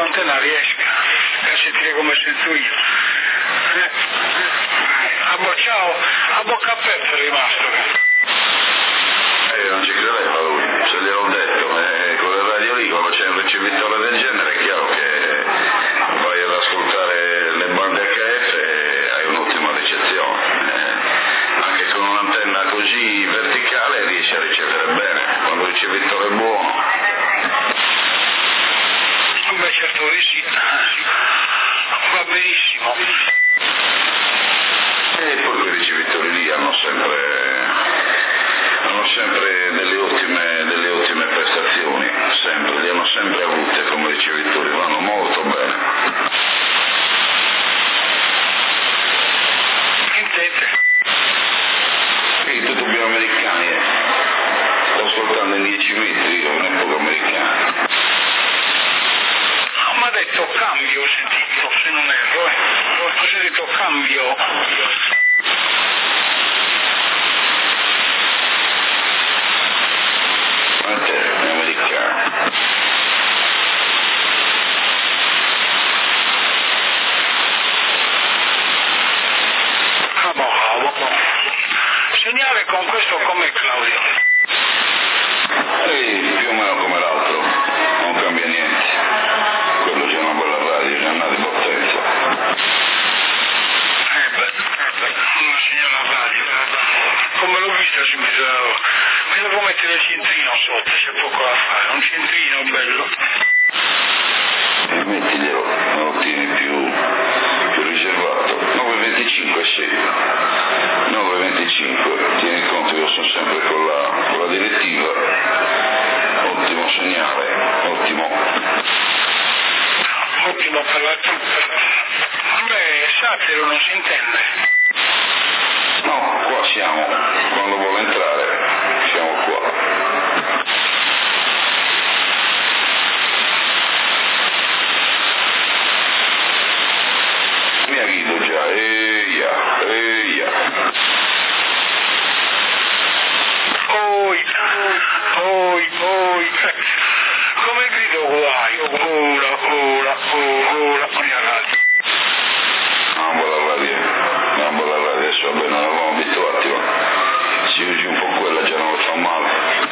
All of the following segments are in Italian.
l'antenna riesca a sentire come sento io. Ciao, a bocca aperta è rimasto. Non ci credeva lui, ce gliel'ho detto, con il radio lì, quando c'è un ricevitore del genere è chiaro che vai ad ascoltare le bande HF e hai un'ottima ricezione. Anche con un'antenna così verticale riesci a ricevere bene, quando il ricevitore è buono. Beh, certo che sì, va benissimo. E poi quei ricevitori lì hanno sempre delle ottime prestazioni, sempre, li hanno sempre avute come ricevitori, vanno molto bene. Intende? E tutti abbiamo americani, sto ascoltando in 10 metri, non è poco americani. Ma ha detto cambio, ho sentito, se non erro, ho sentito cambio. È americano. Segnale con questo come Claudio? Più o meno come l'altro, non cambia niente. Quello c'è una bella radio, c'è una di potenza. Una signora radio. Come l'ho vista si mi devo mettere il centrino sotto, c'è poco da fare, un centrino bello. Mettiglielo, non lo tieni più riservato. 9,25 sì. 9,25, tieni conto che io sono sempre con la direttiva. Ottimo segnale, ottimo. Ottimo per la Beh, satiro non si intende. No, qua siamo, quando vuole entrare, siamo qua. Mi ha grido già, eia. Oi. Come grido guai, ora, mia radio. Una bella radio, adesso vabbè, non eravamo abituati, ma si usi un po' quella, già non lo fa male.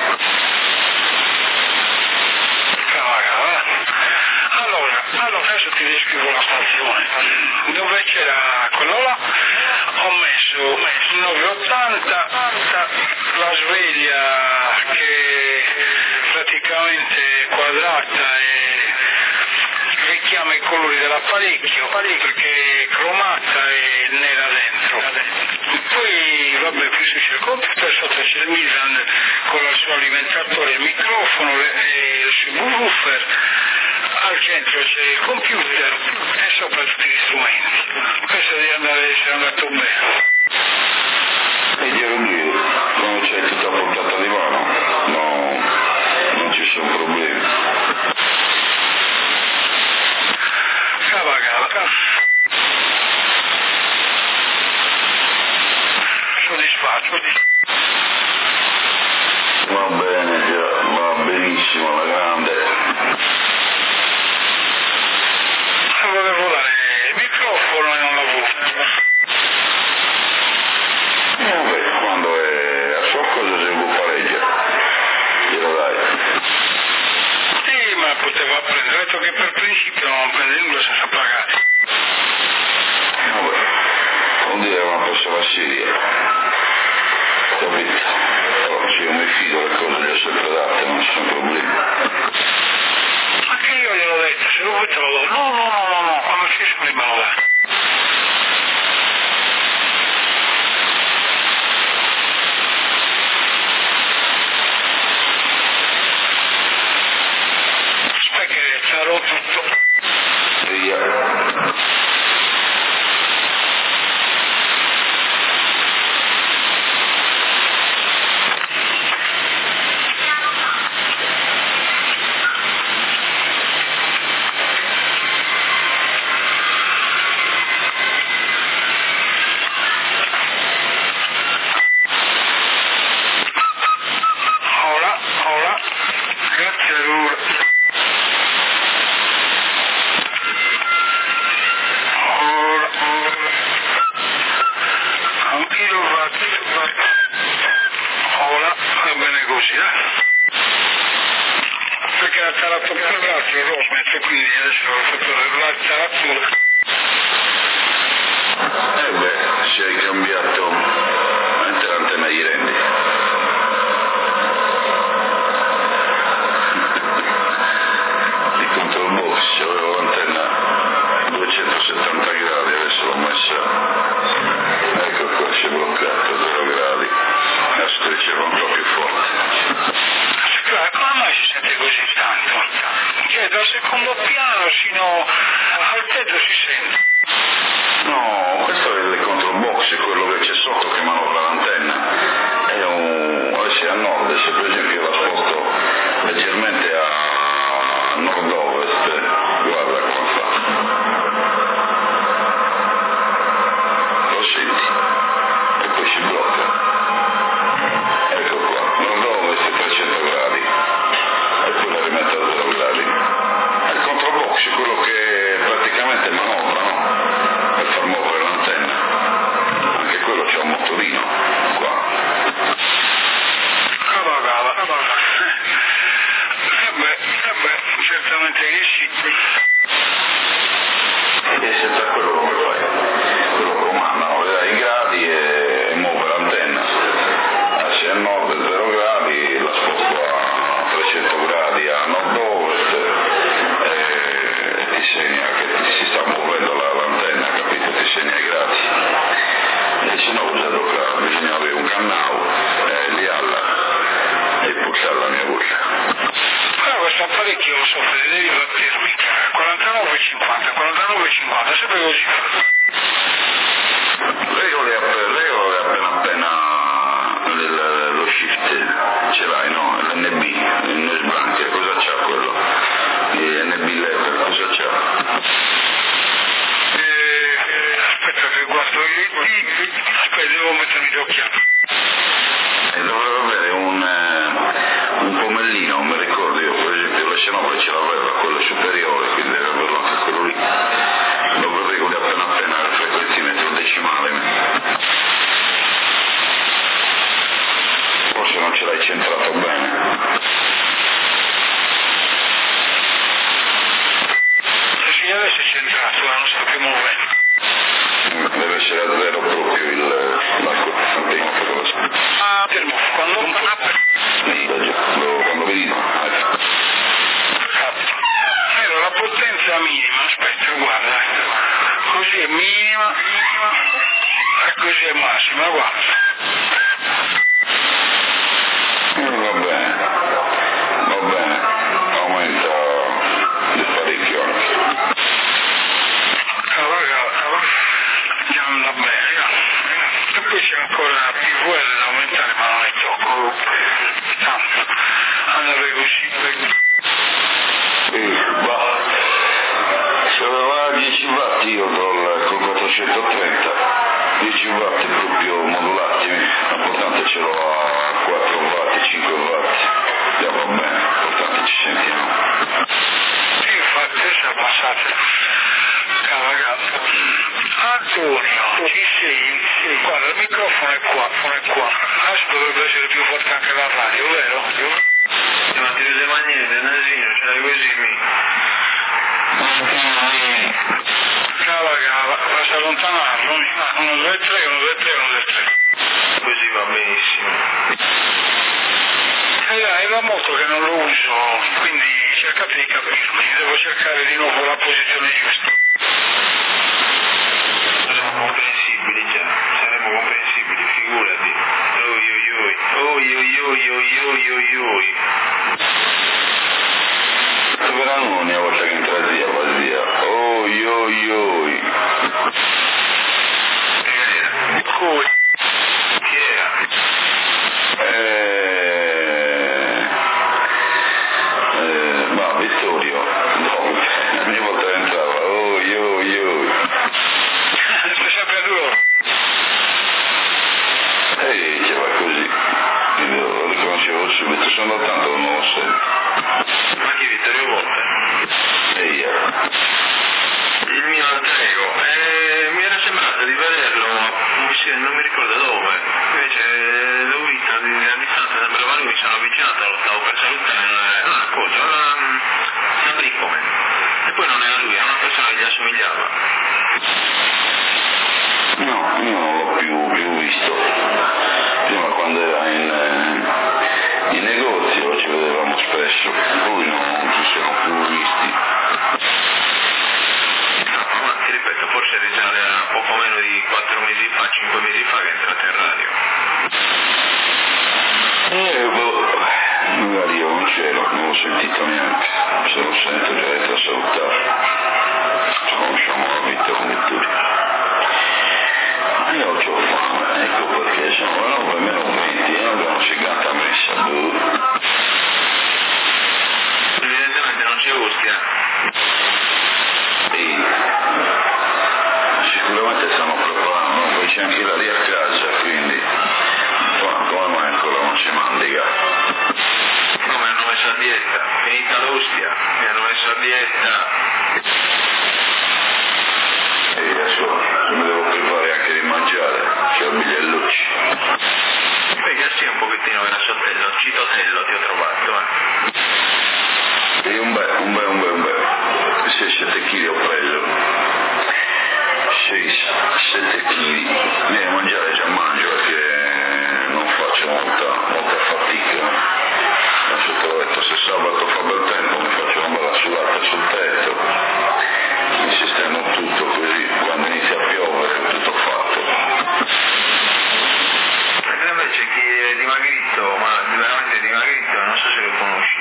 Allora, adesso ti descrivo la stazione. Dove c'era quello là, ho messo 980, la sveglia che praticamente è quadrata e richiama i colori dell'apparecchio perché è cromata e nera dentro. Poi vabbè, qui c'è il computer, sotto c'è il Milan con il suo alimentatore, il microfono e il subwoofer, al centro c'è il computer e sopra tutti gli strumenti. Questo deve essere andato bene. E glielo dire, quando c'è tutta a portata di mano, no, non ci sono problemi. Cavagava. Soddisfatto. Va bene già, va benissimo, alla grande. Volevo dare il microfono e non lavoro. Vabbè, quando è a sua cosa se lo pareggia, glielo dai. Sì, ma poteva prendere, ho detto che per principio non prende nulla senza pagare. Vabbè, non dire una persona seria, capito? Allora, se io mi fido le cose le ho sempre date, non ci sono problemi. Anche io gliel'ho detto, se lo vuoi te lo do. No, quando stesso mi me lo dà. Aspetta che ci ha rotto tutto. Via. fatto più l'altro Rosmet, quindi adesso ho fatto l'altra rattura. Si è cambiato l'antenna gli rendi. Il control box, avevo l'antenna 270 gradi, adesso l'ho messa, ecco qua, si è bloccato 0 gradi, adesso riceve un po' più forte. Come mai si sente così tanto? Cioè dal secondo piano sino al tetto si sente. No, questo è il control box, è quello che c'è sotto che manovra l'antenna. Adesso è a nord, se per esempio la sposto leggermente a nord-ovest, guarda come fa. Lo senti? E poi si blocca. Ecco qua, nord-ovest 300 gradi. E poi la rimette a 0 gradi. Il control box è quello che praticamente manovra, no? Per far muovere l'antenna. Anche quello c'è un motorino qua. Certamente che sì. E senza quello come fai? Quello comanda, vedrai i gradi e muove l'antenna. Se è a nord 0 gradi la sposto a 300 gradi a nord-ovest e ti segna che si sta muovendo l'antenna, capito? Ti segna i gradi. E se no bisogna avere un cannao lì e pushare la mia voce. Questo apparecchio lo soffre, devi battermi 49,50, sempre così. Regole appena lo shift, ce l'hai, no? L'NB, il noise blank, cosa c'ha quello? NB level, cosa c'ha? Aspetta che guardo aspetta, devo mettermi gli occhiali. Dovrebbe avere un pomellino, mi ricordo io, per esempio la Cenobra ce l'aveva, quello superiore, quindi deve averlo anche quello lì. Lo regoli appena il frequenzimetro decimale. Forse non ce l'hai centrato bene. Il segnale si è centrato, non sta più muovendo. Deve essere a 0 proprio l'arco termofo. Termofo, quando vedi no. La potenza minima, aspetta, guarda, così è minima e così è massima, guarda. Va bene, aumenta di parecchio anche. Andiamo bene, e poi c'è ancora PVL da aumentare, ma non è troppo tanto, andare così. Se aveva 10 watt io col 430, 10 watt proprio modulati, l'importante ce l'ho a 4 watt, 5 watt, va bene, l'importante ci sentiamo. Sì, infatti adesso è passata, Antonio, ci sei, guarda il microfono è qua, adesso dovrebbe essere più forte anche la radio, vero? Ma ti vede magnete, nasino, ce l'hai così Cava, basta allontanarlo, 1, 2, 3, 1, 2, 3, 1, 2, 3. così va benissimo. È da molto che non lo uso, quindi cercate di capirmi, devo cercare di nuovo la posizione giusta. Saremo comprensibili, figurati. Oi. Verranno ogni volta che entra zia, va zia. Oi. Chi era? Ma Vittorio, no, ogni volta che entrava, oi. Sempre loro. Che va così. Quindi lo riconoscevo subito, sono tanto non lo sento. Ma chi Vittorio Botta? Io. Il mio alter ego. Mi era sembrato di vederlo, non mi ricordo somigliava? No, io non l'ho più visto. Prima quando era in negozio ci vedevamo spesso, poi non ci siamo più visti. No, ma ti ripeto, forse risale a poco meno di 4 mesi fa, 5 mesi fa che è entrata in radio. Magari io non c'ero, non l'ho sentito neanche, se lo sento già detto a salutare. Ci conosciamo la vita come tutti. Ma io ho fame, ecco perché sono le 9 meno 20 e non abbiamo segata messa. Evidentemente non c'è ostia. Sì. Sicuramente stanno preparando, poi c'è anche la lì a casa, quindi come mai ancora non si mandica? No, mi hanno messo a dieta, finita l'ostia, mi hanno messo a dieta. E adesso mi devo preparare anche di mangiare, c'è il bigliellucci. Perché sì, un pochettino era sottello, citotello ti ho trovato, E un bel. 6-7 kg ho preso. 6-7 kg. Io mangiare già mangio perché non faccio molta fatica. Adesso te l'ho detto, se sabato fa bel tempo mi faccio una bella sudata sul tetto. Mi sistemo tutto così, quando inizia a piovere è tutto fatto. Perché invece chi è dimagrito, ma veramente dimagrito, non so se lo conosci,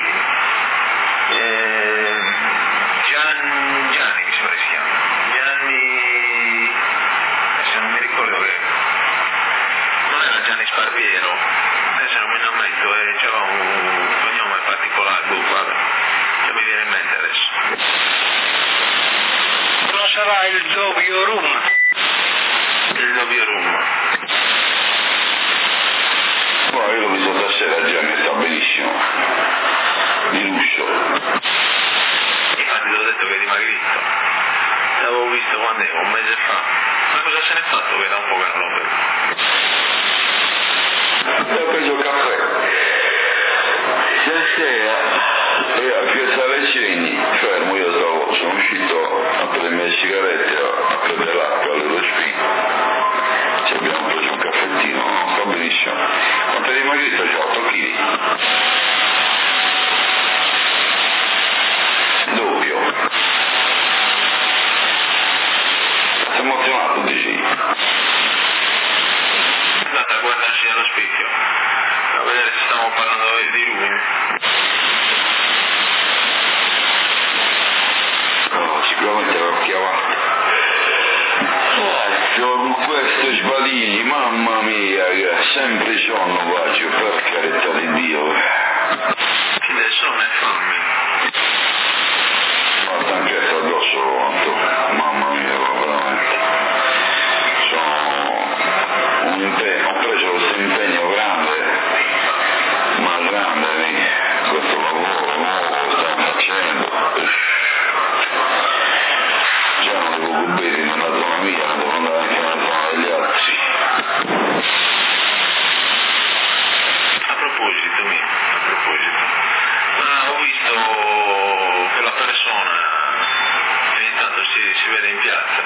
Gianni mi sembra si chiama, Gianni, adesso non mi ricordo che, non era Gianni Sparviero, adesso non mi ammetto, c'era un cognome particolare, guarda, che mi viene in mente adesso. Non sarà il doppio rum? Il doppio rum. No, io l'ho visto stasera, Gianni sta benissimo, di lusso. Infatti ti ho detto che è dimagrito, l'avevo visto quando era, un mese fa, ma cosa se n'è fatto che da un po' che non lo vedo? Ho preso il caffè. Stasera a Piazzale Segni, fermo, io sono uscito a prendere le sigarette, a prendere l'acqua allo spin. Ci abbiamo preso un caffettino, va benissimo. Quanto è dimagrito? C'ho 8 kg. Doppio. Sei emozionato, dici? Andate a guardarsi allo specchio, a vedere se stiamo parlando di lui. No, sicuramente l'ho chiamato. Con questi sbadini, mamma mia, sempre sonno faccio, per carità di Dio. Chi del sonno è fammi. Guarda anche addosso lo vanto, mamma mia, veramente. Sono un impegno, ho preso questo impegno grande, ma grande, questo lavoro nuovo che stiamo facendo. Già non devo bere nella zona mia, devo andare anche nella zona degli altri. A proposito, ma ho visto quella persona che ogni tanto si vede in piazza.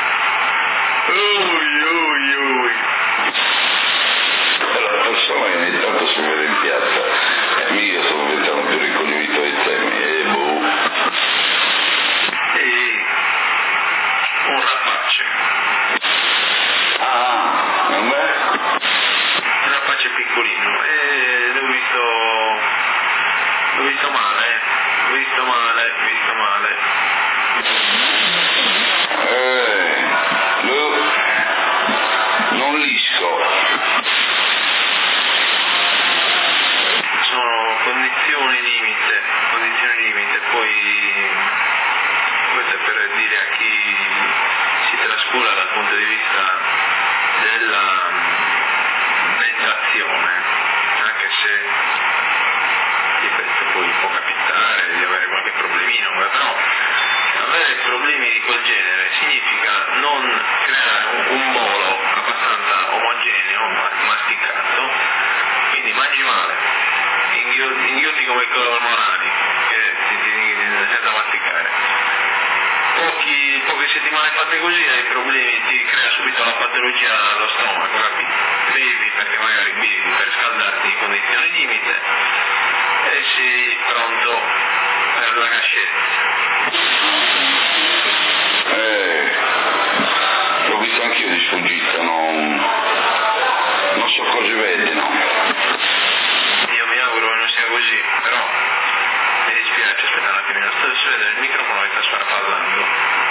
La persona che ogni tanto si vede in piazza, io sono diventato più ricoglionito ai temi, Un rapace. vabbè? Un rapace piccolino. L'ho visto male. Non lisco. Sono condizioni limite, poi questo è per dire a chi si trascura dal punto di vista della meditazione, anche se ripeto poi può capitare di avere qualche problemino, però avere problemi di quel genere significa non creare un bolo abbastanza omogeneo, masticato, quindi mangi male, inghiotti come i cormorani, senza masticare, pochi che se ti male fatte così hai problemi, ti crea subito la patologia allo stomaco, capito? Bevi perché magari bevi per scaldarti in condizioni limite e sei pronto per la cascetta. L'ho visto anch'io di sfuggita, non so cosa vedi, no? Io mi auguro che non sia così, però mi dispiace, aspetta un attimino, sto vedendo il microfono che sta parlando.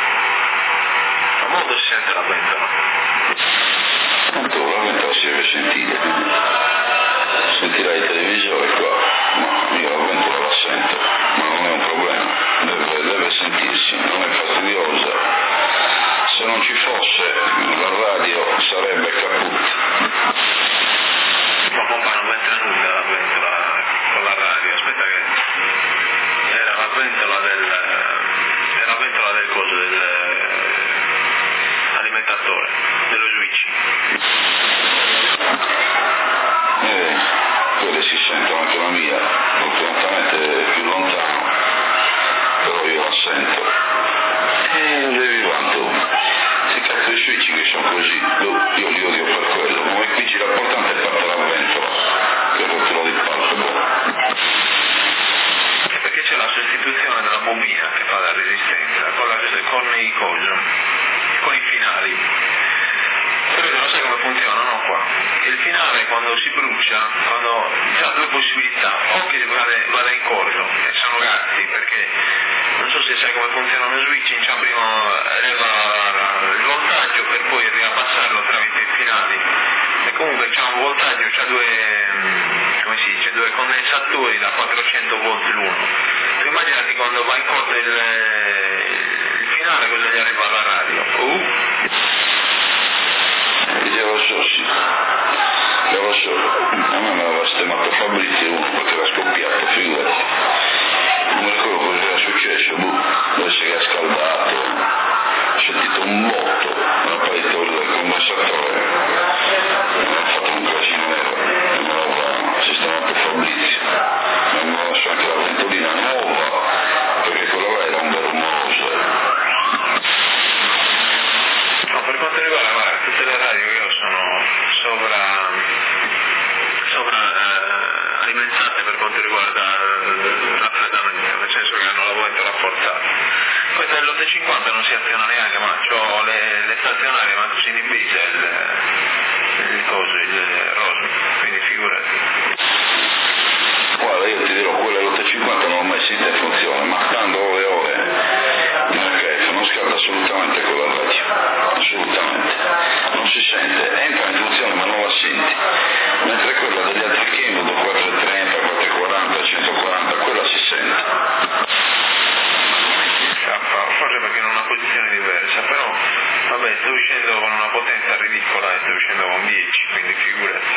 Ma molto si sente la pentola. Tanto la ventola si deve sentire. Sentirai il televisore qua, ma io la ventola la sento, ma non è un problema, deve sentirsi, non è fastidiosa. Se non ci fosse la radio sarebbe caput. Ma papà non entra nulla la ventola con la radio, aspetta che era la ventola del coso, dell'alimentatore, dello switch. Quelle si sentono, anche la mia, fortunatamente è più lontano, però io la sento. Devi quanto? Si cazzo i switch che sono così, io li odio per quello, ma qui l'importante è parte la ventola, che è rottura di palpebra. Perché c'è la sostituzione della bobina che fa la resistenza con i finali. Però lo sai come funziona, no qua? Che il finale quando si brucia, quando ha due possibilità, o che vada in corto, e sono gatti, perché non so se sai come funziona uno switching, cioè prima eleva il voltaggio per poi riabbassarlo tramite i finali, e comunque c'ha un voltaggio, c'ha due condensatori da 400 volt l'uno. Tu immaginati quando va in corto il finale cosa gli arriva alla radio. Lo so, a me aveva sistemato Fabrizio uno perché era scoppiato, figurati. Non mi ricordo cosa era successo, deve essere che ha scaldato, ho sentito un botto, una parete del condensatore, mi ha fatto un casino nero, e me l'aveva sistemato Fabrizio, e mi aveva messo anche la ventolina nuova, perché quella là era un vero mose. No, per quanto riguarda, guarda, tutte le radio che io sono sovra alimentate per quanto riguarda il raffreddamento, nel senso che hanno la ventola forzata. Questa dell'850 non si aziona neanche, ma ho le stazionarie, ma si inibisce il rosno, quindi figurati. Guarda, io ti dirò, quella dell'850 non l'ho mai sentita in funzione, ma stando ore nel grefo non scalda assolutamente quella radio, assolutamente, non si sente, entra in funzione ma non la senti, mentre quella degli altri Kenwood 430, 440, 140, quella si sente. Forse perché in una posizione diversa, però vabbè, sto uscendo con una potenza ridicola e sto uscendo con 10, quindi figurati.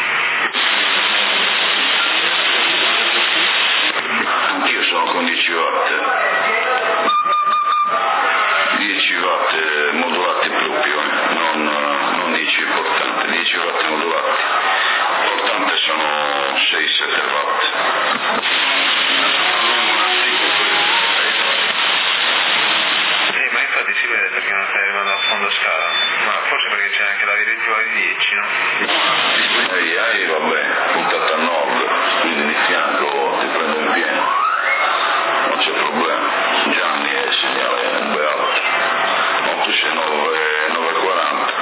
Anch'io sono con 10 watt. 10 watt modulati proprio, non 10 importante, 10 watt modulati. Importante sono 6-7 watt. Ma infatti si vede perché non stai arrivando a fondo scala, ma forse perché c'è anche la direttiva di 10, no? Vabbè, puntata a nord, quindi di fianco ti prendo in pieno, non c'è problema. Gianni è segnale beato, ma tu sei 940,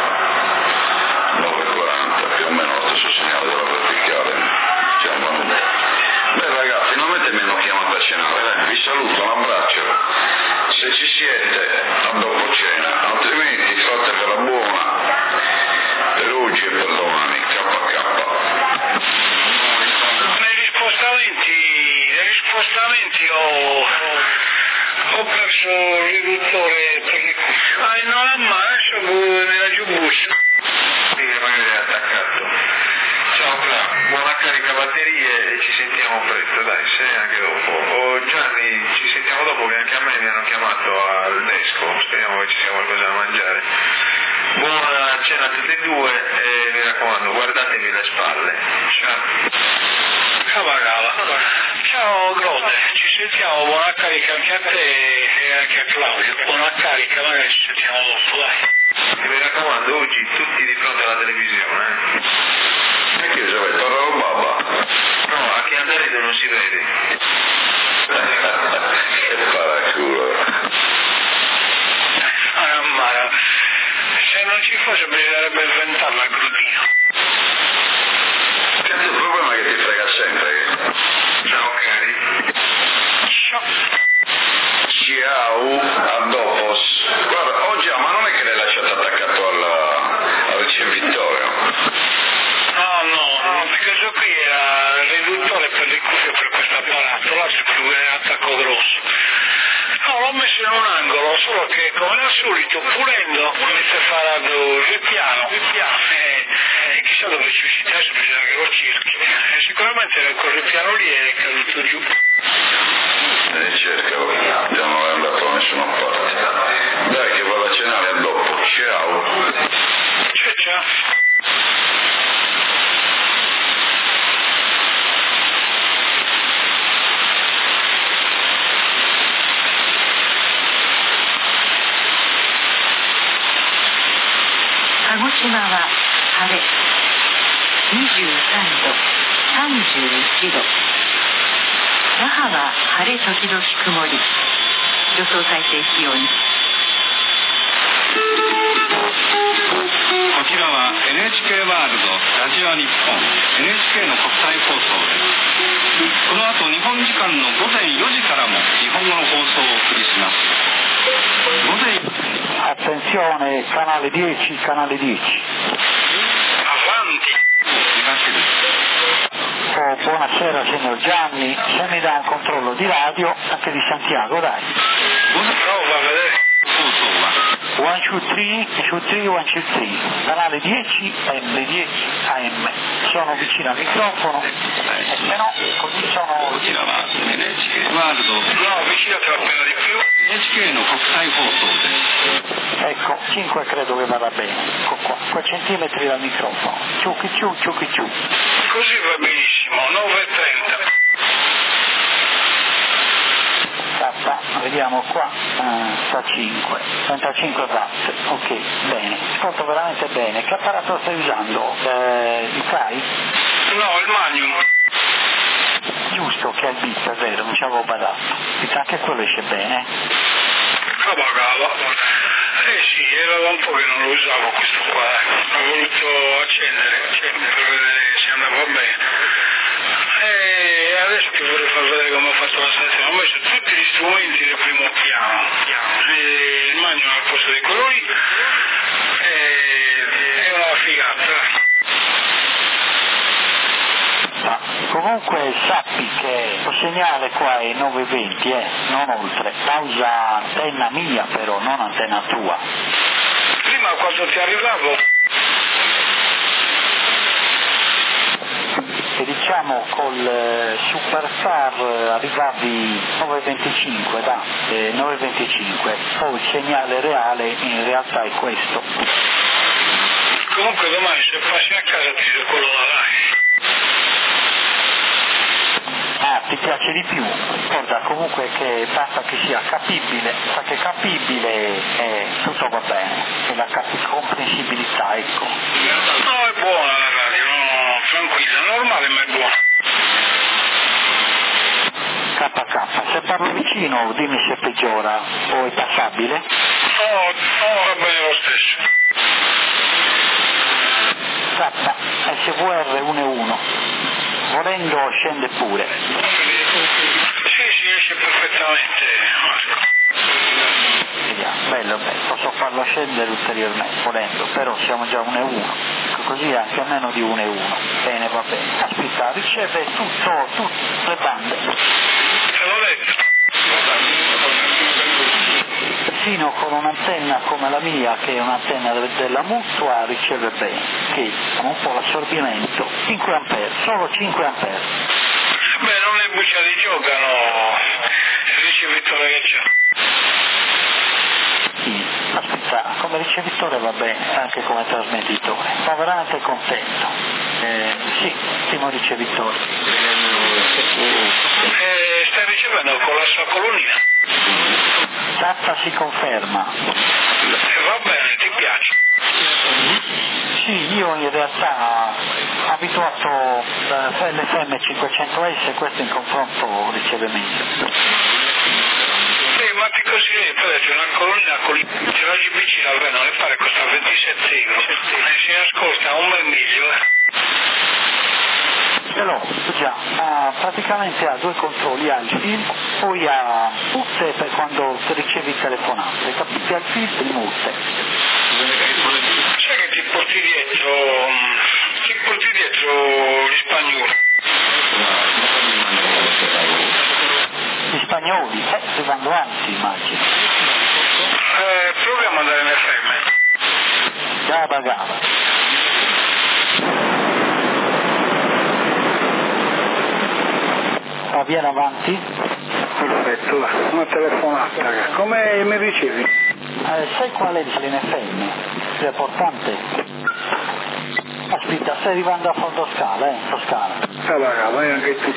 più o meno lo stesso segnale della verticale, siamo venuti. Beh ragazzi, finalmente mi hanno chiamato a cenare, vi saluto, un abbraccio, se ci siete a dopo cena, altrimenti fatevela buona per oggi e per domani, KK. Negli spostamenti ho perso il riduttore perché non ha marcia nella giubbuccia. Sì, magari è attaccato. Ciao Cla, buona carica batterie e ci sentiamo presto, dai, se anche dopo. Oh, Gianni, ci sentiamo dopo che anche a me mi hanno chiamato al desco, speriamo che ci sia qualcosa da mangiare. Buona cena a tutti e due e mi raccomando, guardatevi le spalle. Ciao. Cavagava. Ciao Grode, ci sentiamo, buona carica anche a te e anche a Claudio, buona carica, magari ci sentiamo dopo, dai. E mi raccomando, oggi tutti di fronte alla televisione, E che se vede, parla con babba? No, a chi andare non si vede. Che paraculo. Ma se non ci fosse bisognerebbe inventarla a Grudino. Cazzo, il problema è che ti frega sempre. Ciao cari. Ciao. Ciao, a dopo. Guarda, oggi ma non è che l'hai lasciato attaccato al ricevitore? No, perché questo qui era il riduttore per le cuffie per questo apparato, là c'è più un attacco grosso. No, l'ho messo in un angolo, solo che come al solito pulendo inizia a fare il ripiano e chissà dove ci uscite, adesso bisogna che lo cerchi. Sicuramente era quel ripiano lì è caduto giù. Cercalo, già non è andato da nessuna parte. Dai che vado a cenare, a dopo. Ciao. Ciao. Kagoshima は晴れ、23度、31度。那覇は晴れ時々曇り。予想最低気温。 こちらは NHK ワールドラジオ日本 NHK の国際放送です。この後日本時間の午前4時からも日本語の放送をお送りします。午前 Attenzione, canale 10, canale 10. Avanti. Oh, buonasera signor Gianni, se mi dà un controllo di radio, anche di Santiago, dai. Prova a vedere. 1, 2, 3, 2, 3, 1, 2, 3. Canale 10, M10, AM. Sono vicino al microfono, e se no, così sono... こちらは NHK ワールド No, avvicinati appena di più. NHK の国際放送です。 Ecco, 5 credo che vada bene. Ecco qua, 5 centimetri dal microfono. Ciucchi ciu, ciucchi ciu. Così va benissimo, 9:30. Vediamo qua, sta 5, 35 watt, ok, bene, ascolto veramente bene. Che apparato stai usando? Il Kai? No, il Magnum. Giusto che è il bit, è vero, non ci avevo badato. Anche quello esce bene. Cavagava. Sì, era da un po' che non lo usavo questo qua, ho voluto accendere per vedere se andava bene. E adesso ti vorrei far vedere come ho fatto la stazione. Ho messo tutti gli strumenti del primo piano. Il Magnum al posto di quello lì. È una figata. Ma comunque sappi che il segnale qua è 920, non oltre. La usa antenna mia però, non antenna tua. Prima quando ti arrivavo? E diciamo col Superstar arrivavi 925, 925, poi il segnale reale in realtà è questo. Comunque domani se passi a casa ti do quello da là. Ah, ti piace di più? Guarda, comunque che basta che sia capibile, perché capibile tutto va bene, e la comprensibilità, ecco. No, è buona la radio, no, tranquilla, normale ma è buona. KK, se parlo vicino dimmi se peggiora o è passabile. No, va bene lo stesso. K, SVR 1.1, volendo scende pure. Sì, esce perfettamente, Marco. Vediamo, bello, posso farlo scendere ulteriormente, volendo, però siamo già 1.1, così anche a meno di 1.1, bene, va bene. Aspetta, riceve tutte le bande. Te l'ho detto. Persino con un'antenna come la mia, che è un'antenna della mutua, riceve bene, che ha un po' l'assorbimento, 5 ampere, solo 5 ampere. Beh, non le bucciate giocano, il ricevitore che c'è. Sì, aspetta, come ricevitore va bene, anche come trasmettitore, sono veramente contento. Sì, ottimo ricevitore. Stai ricevendo con la sua colonnina. Tazza si conferma. Va bene, ti piace? Sì, io in realtà abituato all'FM 500S, questo in confronto riceve meglio. Sì, ma ti consiglio, poi una colonnina con la GBC almeno le pare costa 27 euro, si ascolta un bel miglio. Ce l'ho, già, praticamente ha due controlli, ha il film, poi ha multe per quando ricevi telefonate, capite? Ha il film e il multe. Sai che ti porti dietro gli spagnoli? Gli spagnoli, si vanno avanti, immagino. Proviamo ad andare in FM. Gaba. Viene avanti. Perfetto, va. Una telefonata. Come mi ricevi? Sai qual è in FM? È importante. Aspetta, stai arrivando a Fondoscala, Toscana. Allora, vai anche tu.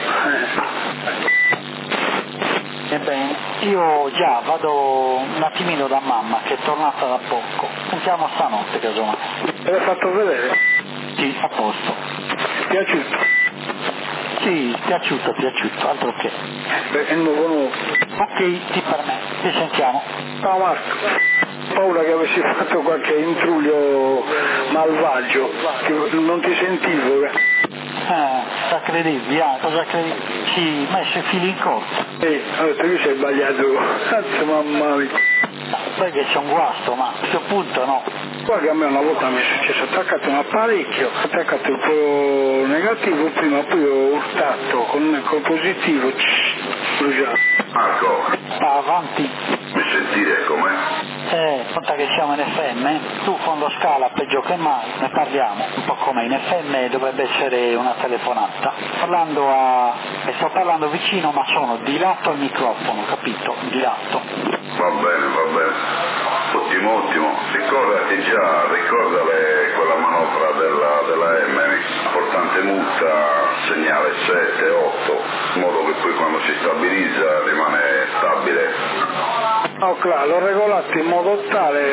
Ebbene, io già vado un attimino da mamma che è tornata da poco. Sentiamo stanotte casomai. Te l'hai fatto vedere? Sì, a posto. Piaciuto? Sì, piaciuto, altro che. Beh, è nuovo. Ok, ti permetto, ci sentiamo. Ciao Marco. Paura che avessi fatto qualche intruglio malvagio, che non ti sentivo. Sta credivi, cosa credi? Sì, messo i fili in corsa. Allora tu sei sbagliato. Cazzo, mamma mia. Sai che c'è un guasto, ma a questo punto no. Guarda che a me una volta mi è successo, ho attaccato un apparecchio, ho attaccato il polo negativo prima, poi ho urtato con col positivo, bruciato. Marco, Va avanti. mi sentire com'è? Conta che siamo in FM, tu Fondoscala peggio che mai, ne parliamo, un po' come in FM dovrebbe essere una telefonata. Sto parlando vicino ma sono di lato al microfono, capito? Di lato. Va bene. Ottimo. Ricordale quella manovra della Emery, importante multa, segnale 7, 8, in modo che poi quando si stabilizza rimane stabile. Oh, claro, l'ho regolato in modo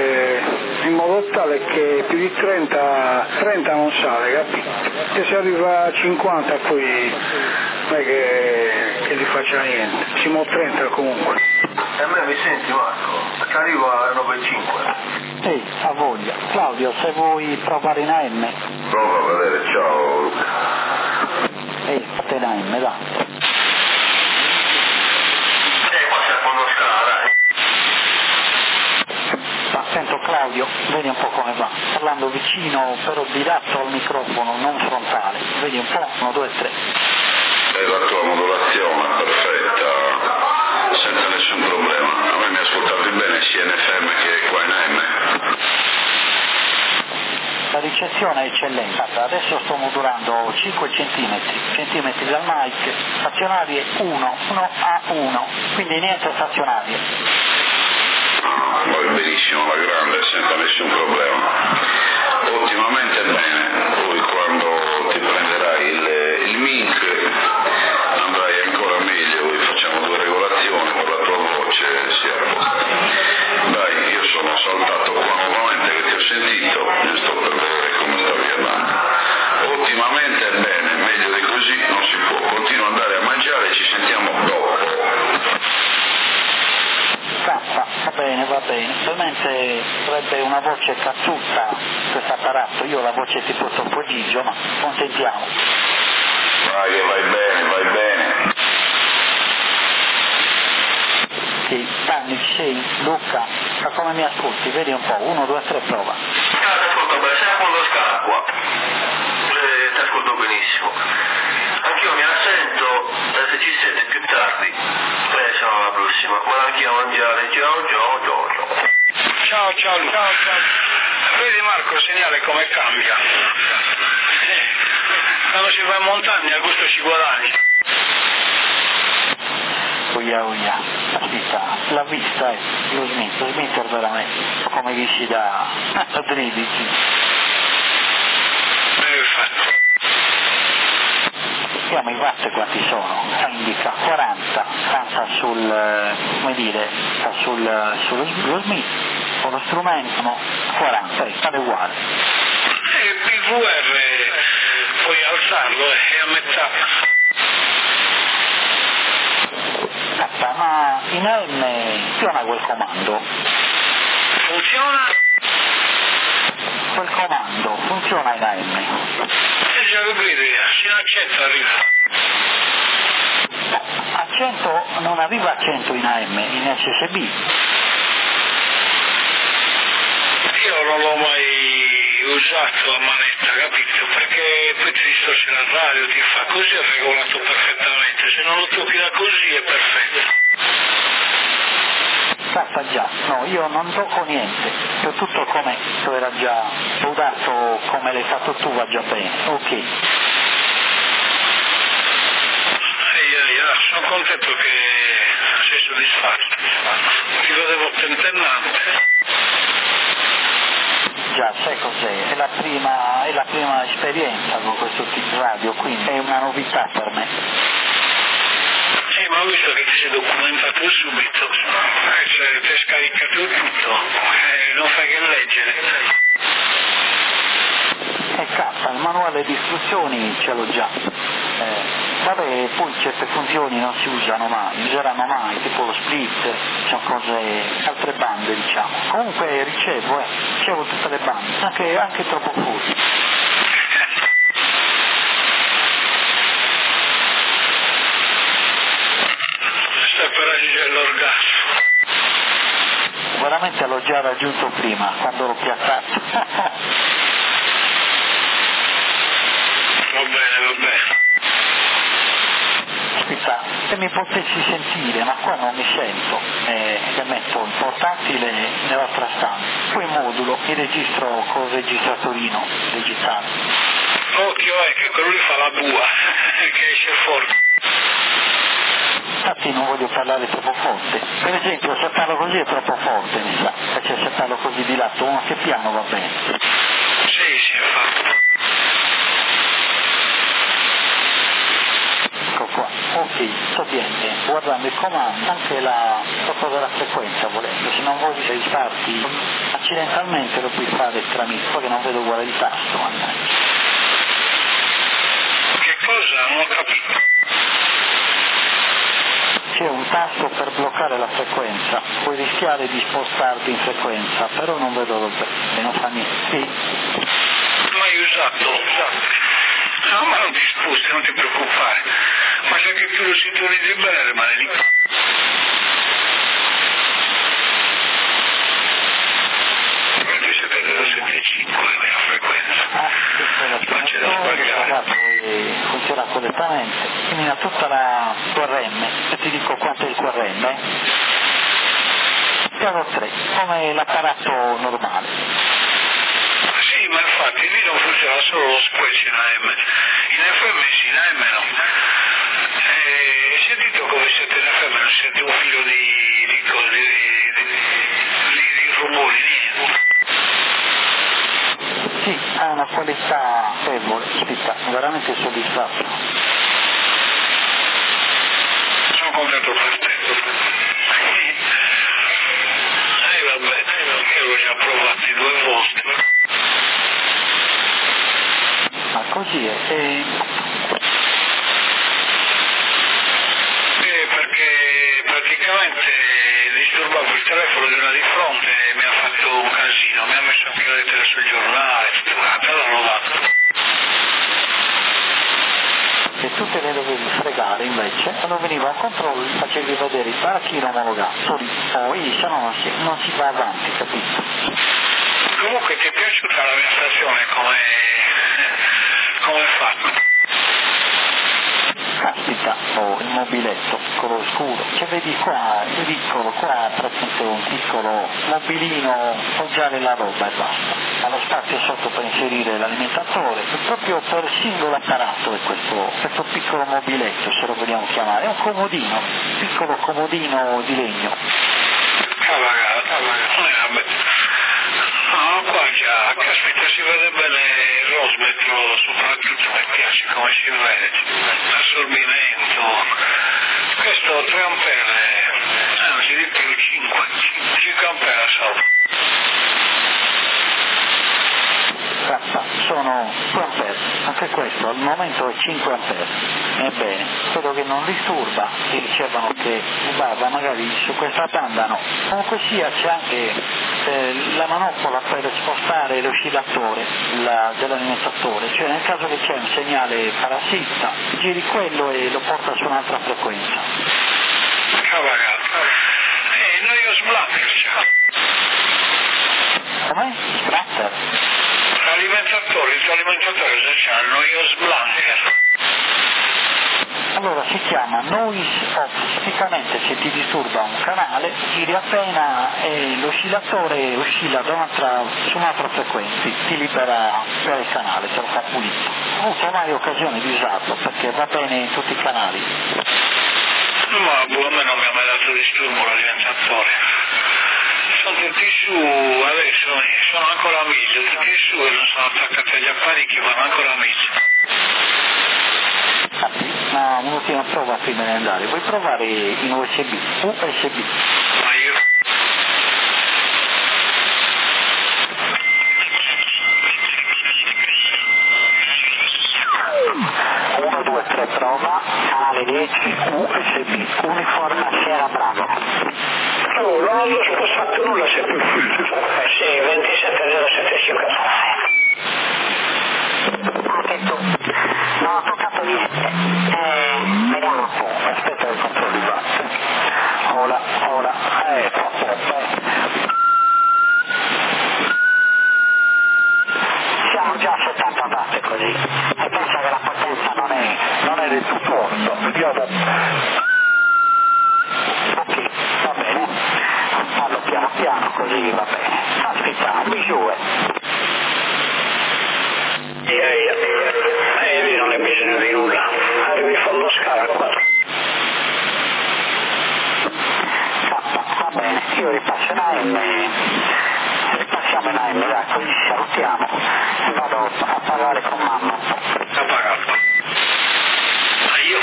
tale che più di 30 non sale, capito? Che se arriva a 50 poi non è che gli faccia niente, siamo 30 comunque. E a me mi senti Marco? Che arrivo a 9,5. A voglia. Claudio, se vuoi provare in AM. Prova a vedere, ciao Luca. Fate in AM, dai. Qua c'è Fondoscala, dai. Ma sento Claudio, vedi un po' come va. Parlando vicino, però di lato al microfono, non frontale. Vedi un po', 1, 2, 3. La tua modulazione è perfetta, senza nessun problema. A me mi ascoltavi bene sia in FM che qua in AM. La ricezione è eccellente. Adesso sto modulando 5 centimetri dal mic, stazionarie 1 a 1, quindi niente stazionarie. Vai benissimo, la grande, senza nessun problema. Ottimamente bene, poi quando ti prenderai il mic andrai ancora meglio, poi facciamo 2 regolazioni con la tua voce sia a posto. Dai, io sono saltato qua nuovamente che ti ho sentito, io sto per vedere come stavi andando. Ottimamente bene, meglio di così non si può. Continua ad andare a mangiare e ci sentiamo dopo. Va bene, ovviamente sarebbe una voce cazzuta questo apparato, io ho la voce tipo Topo Gigio, ma consentiamo. Vai che vai bene. Sì, Danni, sei, Luca, ma come mi ascolti? Vedi un po', 1, 2, 3, prova. Ti ascolto bene, sei a Fondoscala qua. Ti ascolto benissimo. Anch'io mi assento, se ci siete più tardi, siamo alla prossima. Guarda anch'io a mangiare, ciao. Ciao Luca. Vedi Marco il segnale come cambia. Quando si va in montagna il gusto ci guadagni. Oia, aspetta, la vista è lo Smith veramente, come dici da 13. Fatto. vediamo i watt quanti sono, indica 40, sta sullo Smith, con lo strumento 40, sta uguale. Il PVR puoi alzarlo, è a metà. Ma in AM funziona quel comando? Funziona? Quel comando funziona in AM? Già lo vedo io, fino a 100 arriva. A 100 non arriva a 100 in AM, in SSB. Io non l'ho mai usato a manetta, capito? Perché poi ti distorce la radio, ti fa così, è regolato perfettamente, se non lo tocchi da così è perfetto. Cazzo già, no, io non tocco niente, io tutto com'è, tu era già dato come l'hai fatto tu, va già bene, ok. Sono contento che sei soddisfatto, ti vedevo tentennante. Già, sai cos'è? È la prima esperienza con questo tipo di radio, quindi è una novità per me. Sì, ma ho visto che ti sei documentato subito, cioè ti hai scaricato tutto, non fai che leggere. Cazzo, il manuale di istruzioni ce l'ho già. Vabbè, poi certe funzioni non si useranno mai, tipo lo split, sono cose, altre bande diciamo. Comunque ricevo tutte le bande, anche troppo fuori. Sta per raggiungere l'orgasmo. Veramente l'ho già raggiunto prima, quando l'ho piazzato. Va bene. Aspetta, se mi potessi sentire, ma qua non mi sento, che metto il portatile nell'altra stanza, poi modulo, mi registro col registratorino digitale. Occhio che quello lì fa la bua, che esce fuori. Infatti non voglio parlare troppo forte, per esempio se parlo così è troppo forte, mi sa, perché se parlo così di lato, anche piano va bene. Sì, infatti. Ok, sto bene, guardando il comando, anche la sotto della frequenza volendo, se non vuoi registarti accidentalmente lo puoi fare tramite, poi che non vedo quale il tasto, mannaggia. Che cosa? Non ho capito. C'è un tasto per bloccare la frequenza, puoi rischiare di spostarti in frequenza, però non vedo dove, non fa niente. Sì. Mai usato. No, ma non ti sposti, non ti preoccupare. Ma se che tu lo sintonizzi bene rimane lì. Quindi siete dello 75 la frequenza. Non c'è da sbagliare. Funziona correttamente. Elimina tutta la QRM e ti dico quanto è il QRM. Piano 3, come l'apparato normale. Sì, ma infatti lì non funziona solo lo squelch in AM. In FM sì, in AM no. Sentito come siete in FM, non sente un filo di rumori, niente. Sì, ha una qualità fervore, aspetta, veramente soddisfatto. Sono contento per te. Vabbè, io l'ho già provati 2 volte. Ma così è. Perché praticamente disturbavo il telefono di una di fronte e mi ha fatto un casino, mi ha messo anche la lettera sul giornale, tutto quanto, allora l'ho dato. Se tu te ne dovevi fregare invece, quando veniva un controllo gli facevi vedere il baracchino omologato, poi se no non si va avanti, capito? Comunque ti è piaciuta la mia stazione come è fatta? Caspita, il mobiletto, quello scuro, che vedi qua, il piccolo, qua praticamente un piccolo mobilino, poggiare la roba e basta. Ha lo spazio sotto per inserire l'alimentatore, proprio per singolo apparato è questo piccolo mobiletto, se lo vogliamo chiamare, è un comodino, piccolo comodino di legno. Vabbè. No, qua c'è caspita, si vede bene il rosmetro, soprattutto mi piace come si vede, l'assorbimento. Questo 3 ampere, anzi di più 5 ampere assorbe. Sono 2 ampere, anche questo al momento è 5 ampere. Ebbene, credo che non disturba, ti dicevano che magari su questa banda no. Comunque sia c'è anche la manopola per spostare l'oscillatore dell'alimentatore, cioè nel caso che c'è un segnale parassita, giri quello e lo porta su un'altra frequenza. Cavagato. Noi ho sblatter, Com'è? Splatter? L'alimentatore, il tuo alimentatore cosa c'ha? Il noise blanker. Allora si chiama noise off, tipicamente se ti disturba un canale giri appena e l'oscillatore oscilla su un'altra frequenza, ti libera il canale, te lo fa pulito. Ho avuto mai occasione di usarlo perché va bene in tutti i canali. Ma a me non mi ha mai dato disturbo l'alimentatore. Sono tutti su, adesso sono ancora meglio, tutti su e non sono attaccati agli apparecchi, vanno ancora meglio. Ma un'ultima prova prima di andare, vuoi provare in USB? Ma io? Uno, due, tre, prova, canale 10, USB, uniforme Sierra Bravo. Oh, non ho spostato nulla, se più sì, 27075. Anche tu. Non ho toccato niente. Vediamo un po'. Aspetta che controlli basta. Ora. Siamo già a 70 watt così. E pensa che la potenza non è del tutto. Vediamo. Ok, va bene. Fallo piano piano così va bene. Aspettiamo, giù. Non hai bisogno di nulla, arrivi in fondo scala qua. Va bene, io ripasso in AM, ripassiamo in AM, dai, così ci salutiamo e vado a parlare con mamma. Apagato. Ma io?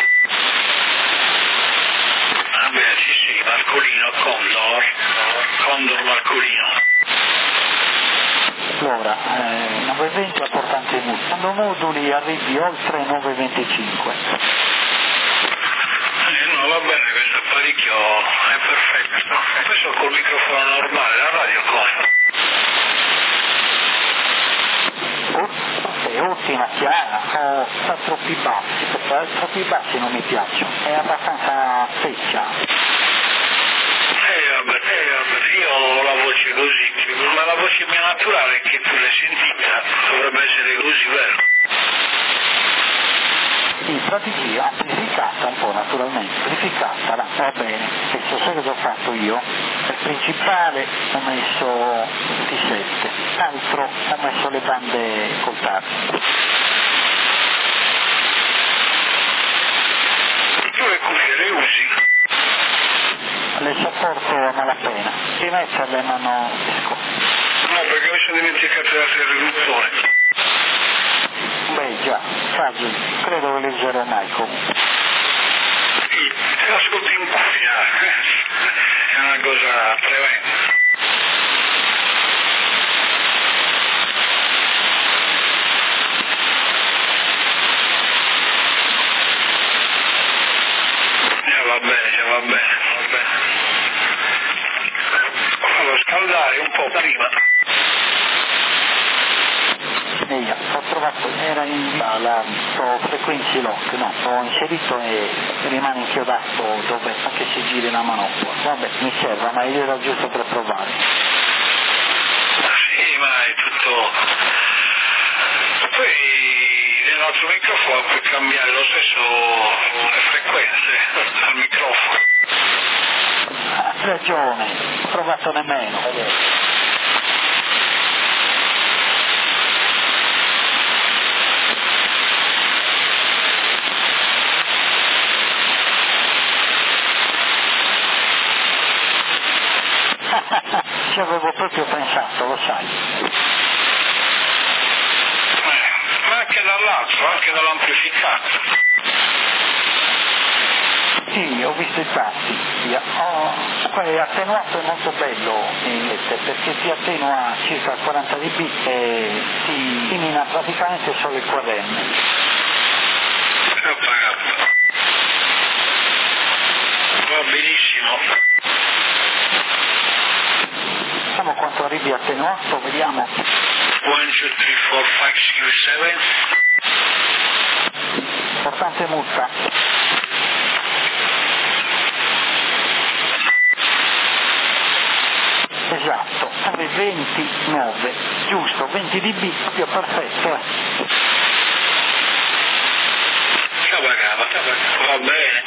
Vabbè, sì, Marcolino, Condor Marcolino. Allora, 920 a portante multi. Quando moduli arrivi oltre 925. No, va bene, questo apparecchio è perfetto. Questo col microfono normale, la radio come? È ottima, chiara, sta troppi bassi, perché troppi bassi non mi piacciono, è abbastanza secca. Vabbè, io ho la voce così, ma la voce mia naturale che tu l'hai sentita dovrebbe essere così, vero? Sì, strategia amplificata un po' naturalmente, amplificata, va bene, adesso sai cosa ho fatto io? Per principale ho messo T7, altro ho messo le bande coltate. Tu le cuffie le usi? Le sopporto a malapena, di metterle ma non riesco. No, perché mi sono dimenticato di altre riduzione. Beh già, caso, credo che le userò mai comunque. Sì, se ascolti in cuffia è una cosa tremenda. Va bene. Fallo scaldare un po' prima. Ho trovato, era in frequency lock, no, ho inserito e rimane inchiodato dove anche se giri la manopola. Vabbè, mi serve, ma era giusto per provare. Sì, ma è tutto. Poi nell'altro microfono puoi cambiare lo stesso le frequenze al microfono. Ha ragione, ho trovato nemmeno. Ci avevo proprio pensato, lo sai. 4, anche dall'amplificato. Sì, ho visto i tasti, attenuato è molto bello perché si attenua a circa 40 dB e si elimina praticamente solo il QRM. Ho pagato. Va benissimo. Vediamo quanto arrivi attenuato, vediamo. 1, 2, 3, 4, 5, 6, 7. Importante multa. Esatto, 29, giusto, 20 dB, proprio perfetto. Va bene.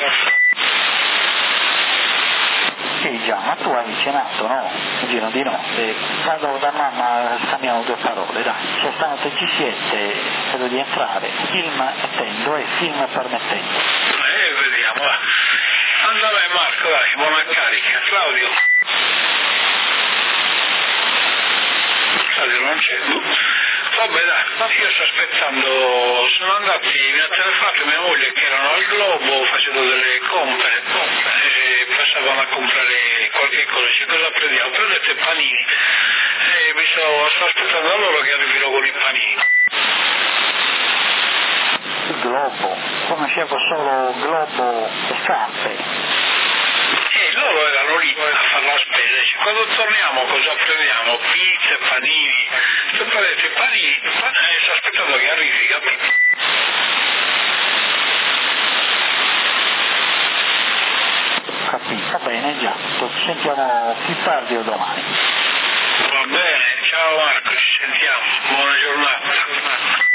Sì già, ma tu hai cenato, no? Un giro di notte. Vado da mamma, scambiamo 2 parole, dai. Se stanotte ci siete, vedo di entrare. Film attendo e film permettendo. Vediamo, va. Andava Marco, dai, buona carica. Claudio non c'è. Vabbè dai, io sto aspettando, sono andati, mi ha telefonato mia moglie che erano al Globo facendo delle compere e passavano a comprare qualche cosa, dice cosa prendiamo? Prendete panini e sto aspettando loro che arrivino con i panini. Il Globo, conoscevo solo Globo e scarpe. Loro erano lì a fare la spesa, dice, quando torniamo cosa prendiamo? Pizza, panini, se prendete panini, sto aspettando che arrivi, capito? Capito, va bene, già, ci sentiamo più tardi o domani. Va bene, ciao Marco, ci sentiamo, buona giornata.